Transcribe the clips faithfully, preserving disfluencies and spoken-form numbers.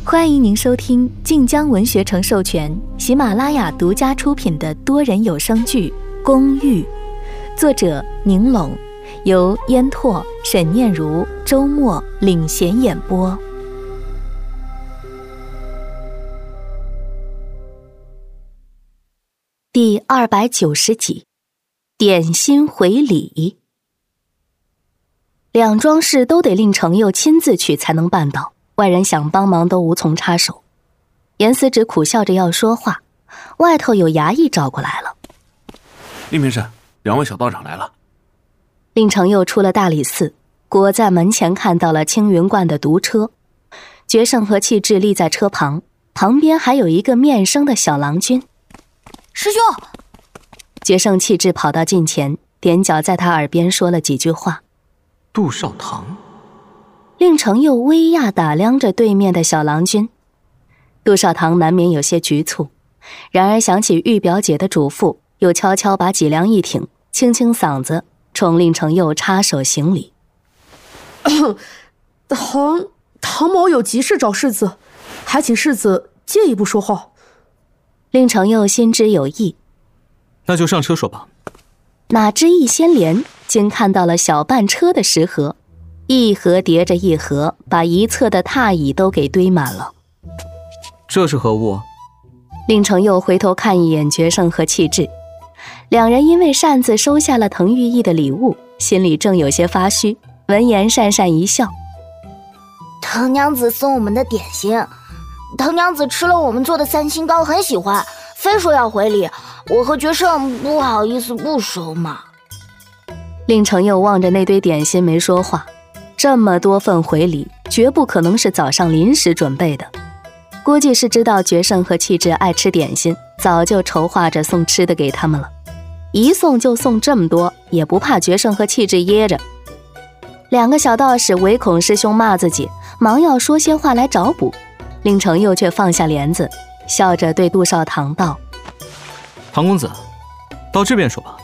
欢迎您收听晋江文学城授权、喜马拉雅独家出品的多人有声剧《公寓》，作者宁拢，由烟拓、沈念如、周末领衔演播。第二百九十集，点心回礼。两桩事都得令程佑亲自去才能办到，外人想帮忙都无从插手。严思直苦笑着要说话，外头有衙役找过来了。 令平审，两位小道长来了。 令程佑出了大理寺，果在门前看到了青云观的独车，决胜和气质立在车旁，旁边还有一个面生的小郎君。 师兄！ 决胜气质跑到近前，踮脚在他耳边说了几句话。 杜少棠。 令程佑微讶打量着对面的小郎君。杜少棠难免有些局促，然而想起玉表姐的嘱咐，又悄悄把脊梁一挺，清清嗓子，冲令程佑插手行礼。 唐唐某有急事找世子，还请世子借一步说话。 令程佑心知有意， 那就上车说吧。 哪知一掀帘，竟看到了小半车的食盒，一盒叠着一盒，把一侧的榻椅都给堆满了。 这是何物？ 令程佑回头看一眼决胜和气质，两人因为擅自收下了滕玉意的礼物，心里正有些发虚，闻言讪讪一笑。 滕娘子送我们的点心，滕娘子吃了我们做的三星糕很喜欢，非说要回礼，我和决胜不好意思不收嘛。 令程佑望着那堆点心没说话，这么多份回礼，绝不可能是早上临时准备的，估计是知道决胜和气质爱吃点心，早就筹划着送吃的给他们了。一送就送这么多，也不怕决胜和气质噎着。两个小道士唯恐师兄骂自己，忙要说些话来找补。令程佑却放下帘子，笑着对杜少棠道： 唐公子，到这边说吧。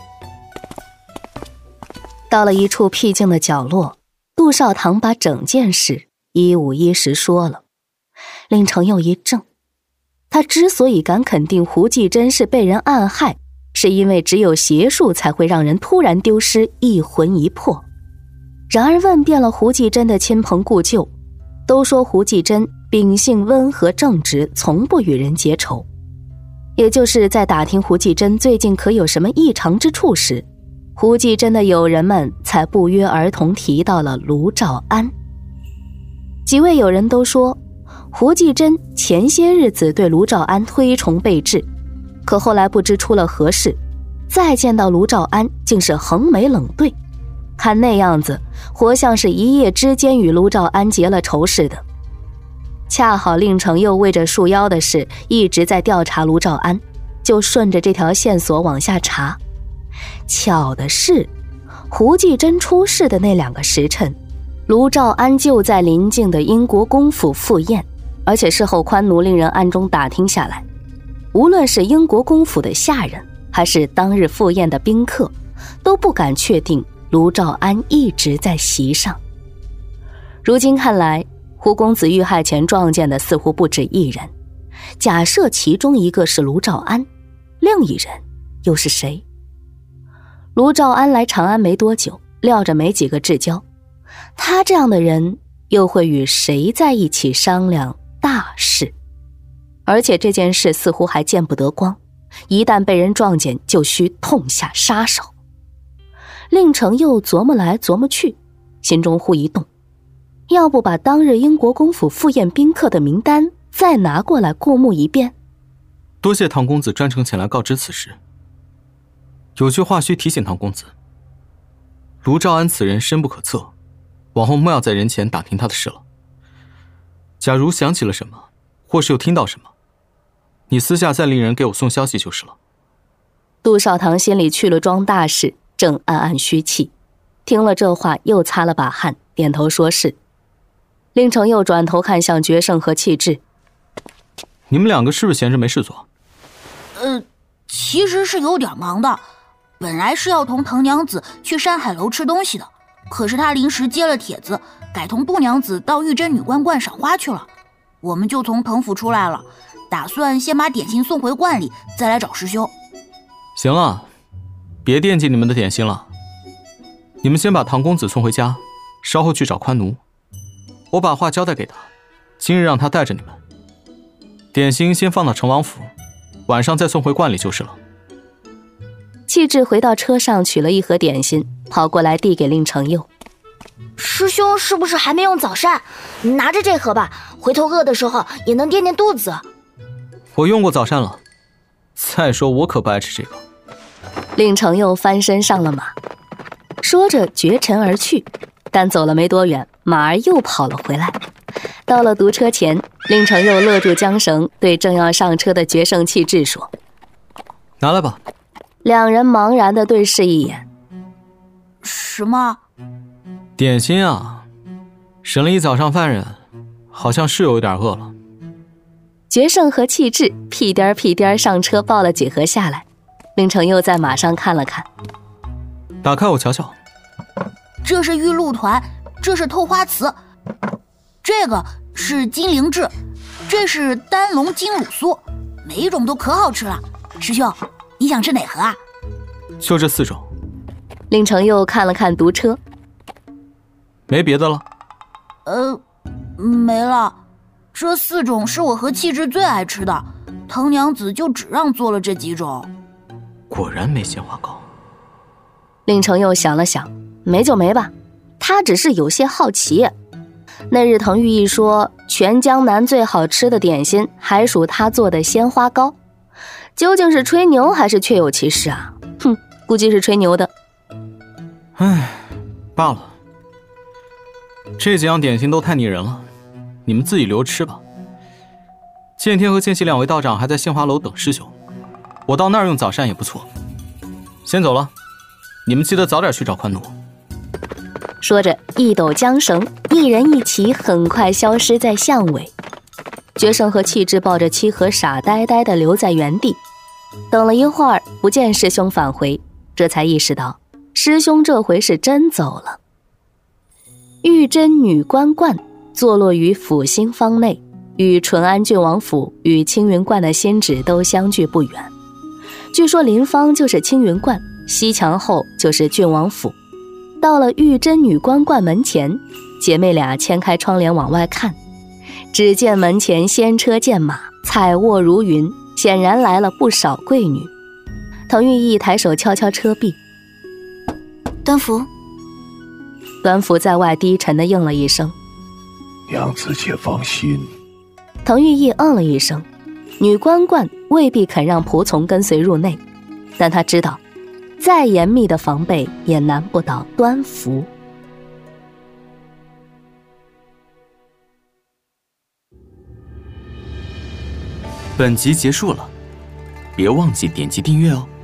到了一处僻静的角落，杜少棠把整件事一五一十说了。令程佑一怔，他之所以敢肯定胡继珍是被人暗害，是因为只有邪术才会让人突然丢失一魂一魄。然而问遍了胡继珍的亲朋故旧，都说胡继珍秉性温和正直，从不与人结仇。也就是在打听胡继珍最近可有什么异常之处时，胡继珍的友人们才不约而同提到了卢兆安。几位友人都说，胡继珍前些日子对卢兆安推崇备至，可后来不知出了何事，再见到卢兆安竟是横眉冷对，看那样子，活像是一夜之间与卢兆安结了仇似的。恰好令程佑为着束腰的事一直在调查卢兆安，就顺着这条线索往下查。巧的是，胡继珍出事的那两个时辰，卢兆安就在邻近的英国公府赴宴，而且事后宽奴令人暗中打听下来，无论是英国公府的下人，还是当日赴宴的宾客，都不敢确定卢兆安一直在席上。如今看来，胡公子遇害前撞见的似乎不止一人，假设其中一个是卢兆安，另一人又是谁？卢兆安来长安没多久，料着没几个至交，他这样的人又会与谁在一起商量大事？而且这件事似乎还见不得光，一旦被人撞见，就需痛下杀手。令程佑琢磨来琢磨去，心中忽一动，要不把当日英国公府赴宴宾客的名单再拿过来过目一遍？ 多谢唐公子专程前来告知此事。有句话需提醒唐公子，卢兆安此人深不可测，往后莫要在人前打听他的事了。假如想起了什么，或是又听到什么，你私下再令人给我送消息就是了。 杜少棠心里去了桩大事，正暗暗虚气，听了这话又擦了把汗，点头说是。令程佑转头看向决胜和气质， 你们两个是不是闲着没事做？ 呃，其实是有点忙的，本来是要同滕娘子去山海楼吃东西的，可是她临时接了帖子，改同布娘子到玉真女官观赏花去了。 我们就从藤府出来了，打算先把点心送回观里，再来找师兄。 行了，别惦记你们的点心了。你们先把唐公子送回家，稍后去找宽奴。我把话交代给他，今日让他带着你们。点心先放到成王府，晚上再送回观里就是了。 气质回到车上取了一盒点心，跑过来递给令成佑。 师兄是不是还没用早膳？拿着这盒吧，回头饿的时候也能垫垫肚子。 我用过早膳了，再说我可不爱吃这个。 令成佑翻身上了马，说着绝尘而去，但走了没多远，马儿又跑了回来。到了毒车前，令成佑勒住缰绳，对正要上车的决胜气质说： 拿来吧。 两人茫然地对视一眼。 什么？ 点心啊，审了一早上犯人，好像是有点饿了。 决胜和气质屁颠屁颠上车抱了几盒下来，令成佑在马上看了看。 打开我瞧瞧。 这是玉露团，这是透花瓷，这个是金灵芝，这是丹龙金乳酥，每一种都可好吃了。师兄，你想吃哪盒啊？ 就这四种。 令成佑看了看毒车。 没别的了？ 呃，没了。这四种是我和气质最爱吃的，藤娘子就只让做了这几种。 果然没鲜花糕。 令成佑想了想，没就没吧，他只是有些好奇。那日藤玉一说全江南最好吃的点心还属他做的鲜花糕，究竟是吹牛还是确有其事啊？哼，估计是吹牛的。 唉，罢了，这几样点心都太腻人了，你们自己留着吃吧。剑天和剑溪两位道长还在杏花楼等师兄，我到那儿用早膳也不错。先走了，你们记得早点去找宽奴。 说着一抖缰绳，一人一骑很快消失在巷尾。决胜和气质抱着七盒傻呆呆地留在原地，等了一会儿不见师兄返回，这才意识到师兄这回是真走了。玉真女官观坐落于府心方内，与淳安郡王府与青云观的新址都相距不远。据说邻方就是青云观，西墙后就是郡王府。到了玉真女官观门前，姐妹俩掀开窗帘往外看，只见门前仙车剑马，彩卧如云，显然来了不少贵女。滕玉意抬手敲敲车壁， 端福。 端福在外低沉地应了一声， 娘子且放心。 滕玉意嗯了一声，女官观未必肯让仆从跟随入内，但他知道再严密的防备也难不倒端福。 本集结束了，别忘记点击订阅哦。